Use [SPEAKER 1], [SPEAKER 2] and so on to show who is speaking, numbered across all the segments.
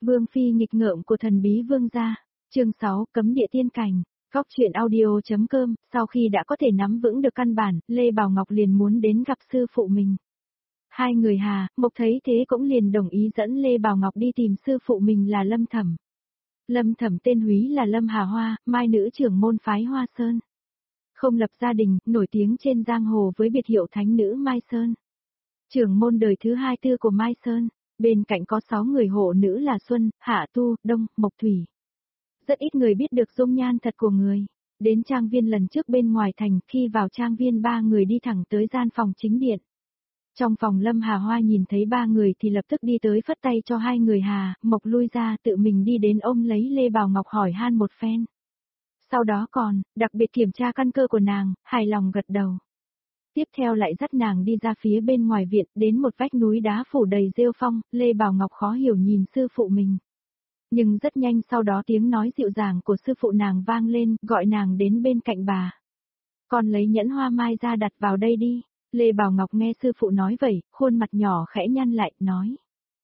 [SPEAKER 1] Vương phi nghịch ngợm của thần bí vương gia. Chương 6, cấm địa tiên cảnh. Góc truyện audio.com, sau khi đã có thể nắm vững được căn bản, Lê Bảo Ngọc liền muốn đến gặp sư phụ mình. Hai người Hà, Mộc thấy thế cũng liền đồng ý dẫn Lê Bảo Ngọc đi tìm sư phụ mình là Lâm Thẩm. Lâm Thẩm tên húy là Lâm Hà Hoa, mai nữ trưởng môn phái Hoa Sơn. Không lập gia đình, nổi tiếng trên giang hồ với biệt hiệu thánh nữ Mai Sơn. Trưởng môn đời thứ 24 của Mai Sơn, bên cạnh có 6 người hộ nữ là Xuân, Hạ Tu, Đông, Mộc Thủy. Rất ít người biết được dung nhan thật của người. Đến trang viên lần trước bên ngoài thành, khi vào trang viên 3 người đi thẳng tới gian phòng chính điện. Trong phòng Lâm Hà Hoa nhìn thấy 3 người thì lập tức đi tới phất tay cho 2 người Hà, Mộc lui ra tự mình đi đến ôm lấy Lê Bảo Ngọc hỏi han một phen. Sau đó còn, đặc biệt kiểm tra căn cơ của nàng, hài lòng gật đầu. Tiếp theo lại dắt nàng đi ra phía bên ngoài viện, đến một vách núi đá phủ đầy rêu phong, Lê Bảo Ngọc khó hiểu nhìn sư phụ mình. Nhưng rất nhanh sau đó tiếng nói dịu dàng của sư phụ nàng vang lên, gọi nàng đến bên cạnh bà. Con lấy nhẫn hoa mai ra đặt vào đây đi. Lê Bảo Ngọc nghe sư phụ nói vậy, khuôn mặt nhỏ khẽ nhăn lại, nói.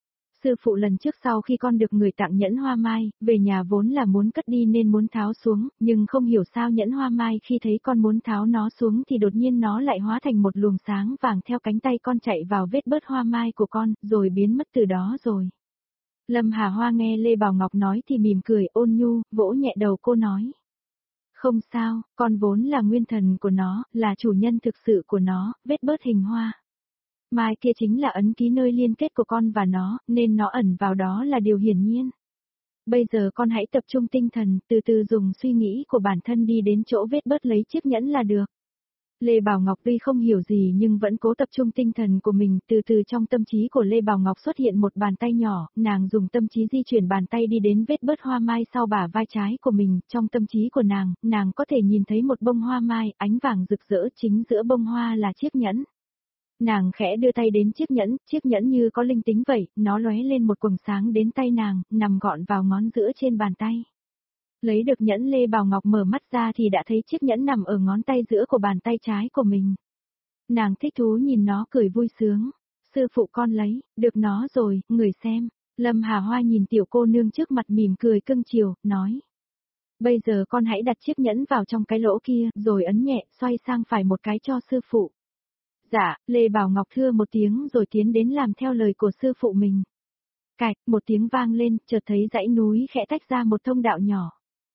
[SPEAKER 1] Sư phụ lần trước sau khi con được người tặng nhẫn hoa mai, về nhà vốn là muốn cất đi nên muốn tháo xuống, nhưng không hiểu sao nhẫn hoa mai khi thấy con muốn tháo nó xuống thì đột nhiên nó lại hóa thành một luồng sáng vàng theo cánh tay con chạy vào vết bớt hoa mai của con, rồi biến mất từ đó rồi. Lâm Hà Hoa nghe Lê Bảo Ngọc nói thì mỉm cười ôn nhu, vỗ nhẹ đầu cô nói. Không sao, con vốn là nguyên thần của nó, là chủ nhân thực sự của nó, vết bớt hình hoa. Mai kia chính là ấn ký nơi liên kết của con và nó, nên nó ẩn vào đó là điều hiển nhiên. Bây giờ con hãy tập trung tinh thần, từ từ dùng suy nghĩ của bản thân đi đến chỗ vết bớt lấy chiếc nhẫn là được. Lê Bảo Ngọc tuy không hiểu gì nhưng vẫn cố tập trung tinh thần của mình, từ từ trong tâm trí của Lê Bảo Ngọc xuất hiện một bàn tay nhỏ, nàng dùng tâm trí di chuyển bàn tay đi đến vết bớt hoa mai sau bả vai trái của mình, trong tâm trí của nàng có thể nhìn thấy một bông hoa mai, ánh vàng rực rỡ chính giữa bông hoa là chiếc nhẫn. Nàng khẽ đưa tay đến chiếc nhẫn như có linh tính vậy, nó lóe lên một quầng sáng đến tay nàng, nằm gọn vào ngón giữa trên bàn tay. Lấy được nhẫn Lê Bảo Ngọc mở mắt ra thì đã thấy chiếc nhẫn nằm ở ngón tay giữa của bàn tay trái của mình. Nàng thích thú nhìn nó cười vui sướng. Sư phụ con lấy, được nó rồi, người xem. Lâm Hà Hoa nhìn tiểu cô nương trước mặt mỉm cười cưng chiều, nói. Bây giờ con hãy đặt chiếc nhẫn vào trong cái lỗ kia, rồi ấn nhẹ, xoay sang phải một cái cho sư phụ. Dạ, Lê Bảo Ngọc thưa một tiếng rồi tiến đến làm theo lời của sư phụ mình. Cạch, một tiếng vang lên, chợt thấy dãy núi khẽ tách ra một thông đạo nhỏ.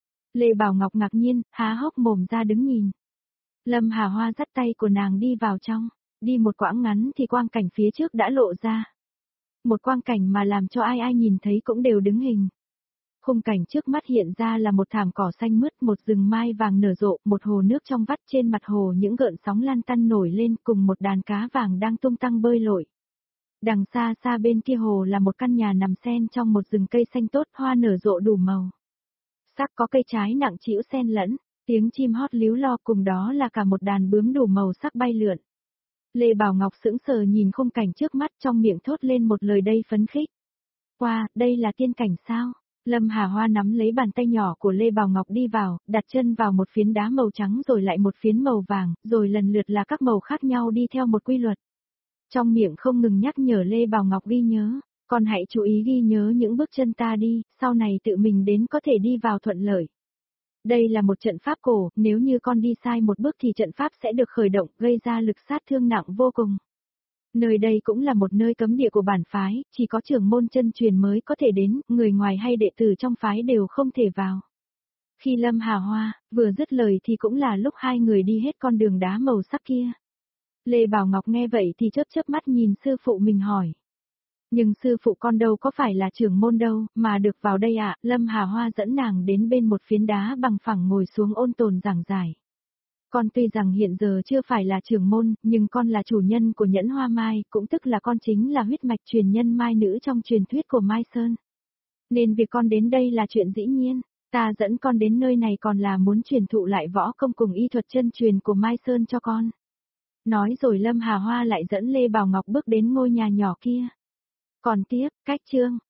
[SPEAKER 1] Lê Bảo Ngọc ngạc nhiên, há hốc mồm ra đứng nhìn. Lâm Hà Hoa dắt tay của nàng đi vào trong, đi một quãng ngắn thì quang cảnh phía trước đã lộ ra. Một quang cảnh mà làm cho ai nhìn thấy cũng đều đứng hình. Khung cảnh trước mắt hiện ra là một thảm cỏ xanh mướt, một rừng mai vàng nở rộ, một hồ nước trong vắt, trên mặt hồ những gợn sóng lan tăn nổi lên cùng một đàn cá vàng đang tung tăng bơi lội. Đằng xa xa bên kia hồ là một căn nhà nằm xen trong một rừng cây xanh tốt, hoa nở rộ đủ màu. Sắc có cây trái nặng trĩu xen lẫn, tiếng chim hót líu lo cùng đó là cả một đàn bướm đủ màu sắc bay lượn. Lê Bảo Ngọc sững sờ nhìn khung cảnh trước mắt trong miệng thốt lên một lời đầy phấn khích. Wow, đây là tiên cảnh sao? Lâm Hà Hoa nắm lấy bàn tay nhỏ của Lê Bảo Ngọc đi vào, đặt chân vào một phiến đá màu trắng rồi lại một phiến màu vàng, rồi lần lượt là các màu khác nhau đi theo một quy luật. Trong miệng không ngừng nhắc nhở Lê Bảo Ngọc ghi nhớ, con hãy chú ý ghi nhớ những bước chân ta đi, sau này tự mình đến có thể đi vào thuận lợi. Đây là một trận pháp cổ, nếu như con đi sai một bước thì trận pháp sẽ được khởi động, gây ra lực sát thương nặng vô cùng. Nơi đây cũng là một nơi cấm địa của bản phái, chỉ có trưởng môn chân truyền mới có thể đến, người ngoài hay đệ tử trong phái đều không thể vào. Khi Lâm Hà Hoa vừa dứt lời thì cũng là lúc hai người đi hết con đường đá màu sắc kia. Lê Bảo Ngọc nghe vậy thì chớp mắt nhìn sư phụ mình hỏi. Nhưng sư phụ con đâu có phải là trưởng môn đâu, mà được vào đây ạ. Lâm Hà Hoa dẫn nàng đến bên một phiến đá bằng phẳng ngồi xuống ôn tồn giảng giải. Con tuy rằng hiện giờ chưa phải là trưởng môn, nhưng con là chủ nhân của nhẫn hoa mai, cũng tức là con chính là huyết mạch truyền nhân mai nữ trong truyền thuyết của Mai Sơn. Nên việc con đến đây là chuyện dĩ nhiên, ta dẫn con đến nơi này còn là muốn truyền thụ lại võ công cùng y thuật chân truyền của Mai Sơn cho con. Nói rồi Lâm Hà Hoa lại dẫn Lê Bảo Ngọc bước đến ngôi nhà nhỏ kia. Còn tiếp, cách chương.